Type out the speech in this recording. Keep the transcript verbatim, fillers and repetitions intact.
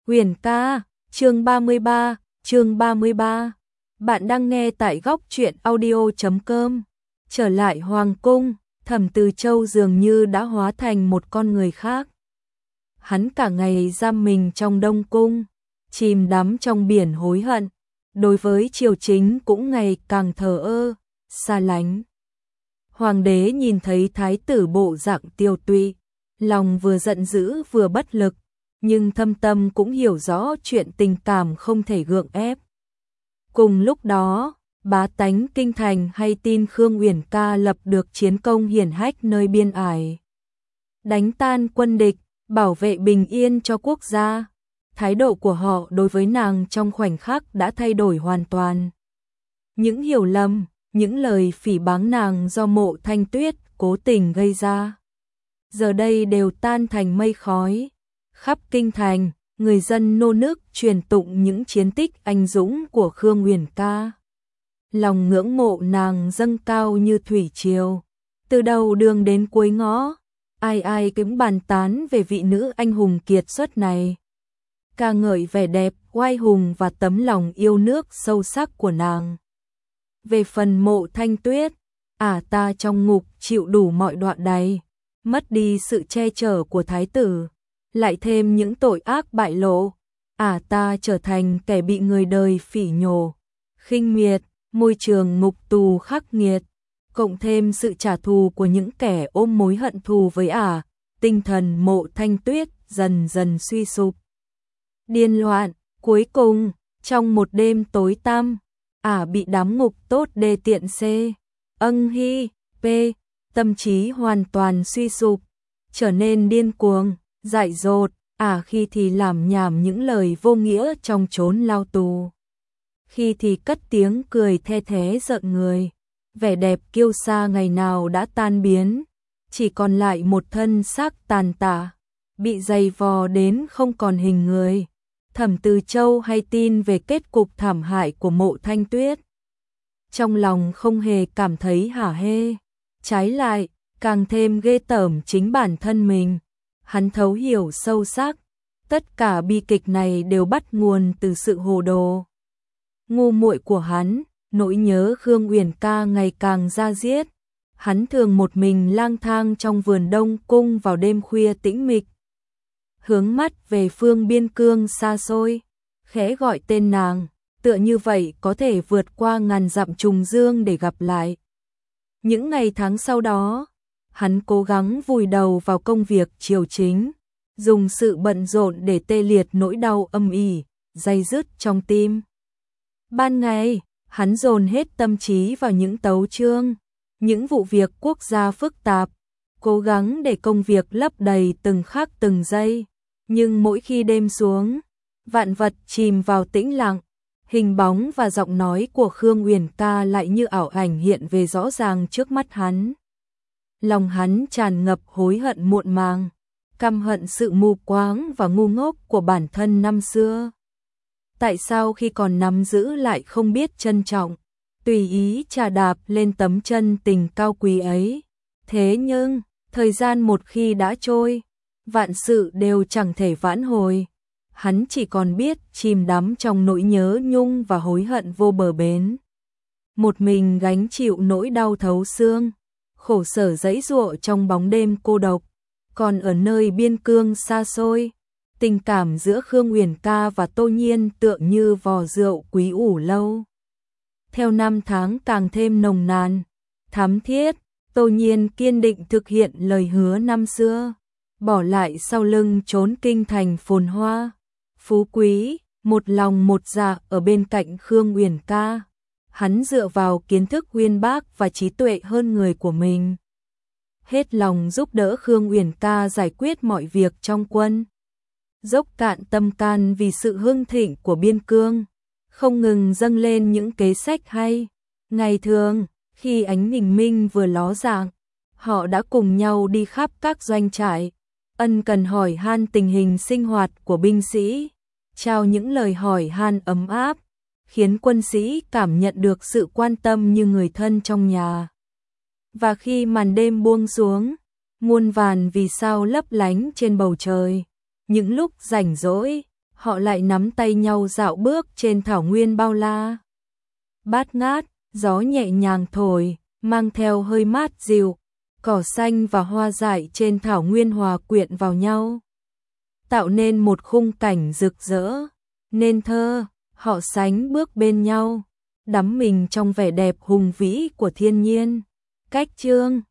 Huyền ca, chương ba mươi ba, chương ba mươi ba. Bạn đang nghe tại góc truyện audio chấm com. Trở lại hoàng cung, Thẩm Từ Châu dường như đã hóa thành một con người khác. Hắn cả ngày giam mình trong đông cung, chìm đắm trong biển hối hận, đối với triều chính cũng ngày càng thờ ơ, xa lánh. Hoàng đế nhìn thấy thái tử bộ dạng tiêu tụy, lòng vừa giận dữ vừa bất lực, nhưng thâm tâm cũng hiểu rõ chuyện tình cảm không thể gượng ép. Cùng lúc đó, bá tánh kinh thành hay tin Khương Uyển Ca lập được chiến công hiển hách nơi biên ải, đánh tan quân địch, bảo vệ bình yên cho quốc gia. Thái độ của họ đối với nàng trong khoảnh khắc đã thay đổi hoàn toàn. Những hiểu lầm, những lời phỉ báng nàng do Mộ Thanh Tuyết cố tình gây ra, giờ đây đều tan thành mây khói. Khắp kinh thành, người dân nô nức truyền tụng những chiến tích anh dũng của Khương Uyển Ca. Lòng ngưỡng mộ nàng dâng cao như thủy triều. Từ đầu đường đến cuối ngõ, ai ai cũng bàn tán về vị nữ anh hùng kiệt xuất này, ca ngợi vẻ đẹp, oai hùng và tấm lòng yêu nước sâu sắc của nàng. Về phần Mộ Thanh Tuyết, ả à ta trong ngục chịu đủ mọi đoạn đày, mất đi sự che chở của thái tử, lại thêm những tội ác bại lộ, ả à ta trở thành kẻ bị người đời phỉ nhổ, khinh miệt, môi trường ngục tù khắc nghiệt, cộng thêm sự trả thù của những kẻ ôm mối hận thù với ả, à, tinh thần Mộ Thanh Tuyết dần dần suy sụp, điên loạn. Cuối cùng, trong một đêm tối tăm, ả à bị đám ngục tốt đê tiện C, âng hy, p, tâm trí hoàn toàn suy sụp, trở nên điên cuồng, dại dột, ả à khi thì làm nhảm những lời vô nghĩa trong chốn lao tù, khi thì cất tiếng cười the thé rợn người. Vẻ đẹp kiêu sa ngày nào đã tan biến, chỉ còn lại một thân xác tàn tả, bị dày vò đến không còn hình người. Thẩm Từ Châu hay tin về kết cục thảm hại của Mộ Thanh Tuyết, trong lòng không hề cảm thấy hả hê, trái lại, càng thêm ghê tởm chính bản thân mình. Hắn thấu hiểu sâu sắc, tất cả bi kịch này đều bắt nguồn từ sự hồ đồ, ngu muội của hắn. Nỗi nhớ Khương Uyển Ca ngày càng da diết, hắn thường một mình lang thang trong vườn đông cung vào đêm khuya tĩnh mịch, hướng mắt về phương biên cương xa xôi, khẽ gọi tên nàng, tựa như vậy có thể vượt qua ngàn dặm trùng dương để gặp lại. Những ngày tháng sau đó, hắn cố gắng vùi đầu vào công việc triều chính, dùng sự bận rộn để tê liệt nỗi đau âm ỉ, day dứt trong tim. Ban ngày, hắn dồn hết tâm trí vào những tấu chương, những vụ việc quốc gia phức tạp, cố gắng để công việc lấp đầy từng khắc từng giây. Nhưng mỗi khi đêm xuống, vạn vật chìm vào tĩnh lặng, hình bóng và giọng nói của Khương Uyển Ca lại như ảo ảnh hiện về rõ ràng trước mắt hắn. Lòng hắn tràn ngập hối hận muộn màng, căm hận sự mù quáng và ngu ngốc của bản thân năm xưa. Tại sao khi còn nắm giữ lại không biết trân trọng, tùy ý trà đạp lên tấm chân tình cao quý ấy? Thế nhưng, thời gian một khi đã trôi, vạn sự đều chẳng thể vãn hồi. Hắn chỉ còn biết chìm đắm trong nỗi nhớ nhung và hối hận vô bờ bến. Một mình gánh chịu nỗi đau thấu xương, khổ sở giãy giụa trong bóng đêm cô độc. Còn ở nơi biên cương xa xôi, tình cảm giữa Khương Uyển Ca và Tô Nhiên tựa như vò rượu quý ủ lâu. Theo năm tháng càng thêm nồng nàn, thắm thiết, Tô Nhiên kiên định thực hiện lời hứa năm xưa, bỏ lại sau lưng trốn kinh thành phồn hoa, phú quý, một lòng một dạ ở bên cạnh Khương Uyển Ca. Hắn dựa vào kiến thức uyên bác và trí tuệ hơn người của mình, hết lòng giúp đỡ Khương Uyển Ca giải quyết mọi việc trong quân, dốc cạn tâm can vì sự hưng thịnh của biên cương, không ngừng dâng lên những kế sách hay. Ngày thường, khi ánh bình minh vừa ló dạng, họ đã cùng nhau đi khắp các doanh trại, ân cần hỏi han tình hình sinh hoạt của binh sĩ, trao những lời hỏi han ấm áp, khiến quân sĩ cảm nhận được sự quan tâm như người thân trong nhà. Và khi màn đêm buông xuống, muôn vàn vì sao lấp lánh trên bầu trời, những lúc rảnh rỗi, họ lại nắm tay nhau dạo bước trên thảo nguyên bao la. Bát ngát, gió nhẹ nhàng thổi, mang theo hơi mát dịu, cỏ xanh và hoa dại trên thảo nguyên hòa quyện vào nhau, tạo nên một khung cảnh rực rỡ, nên thơ. Họ sánh bước bên nhau, đắm mình trong vẻ đẹp hùng vĩ của thiên nhiên. Cách chương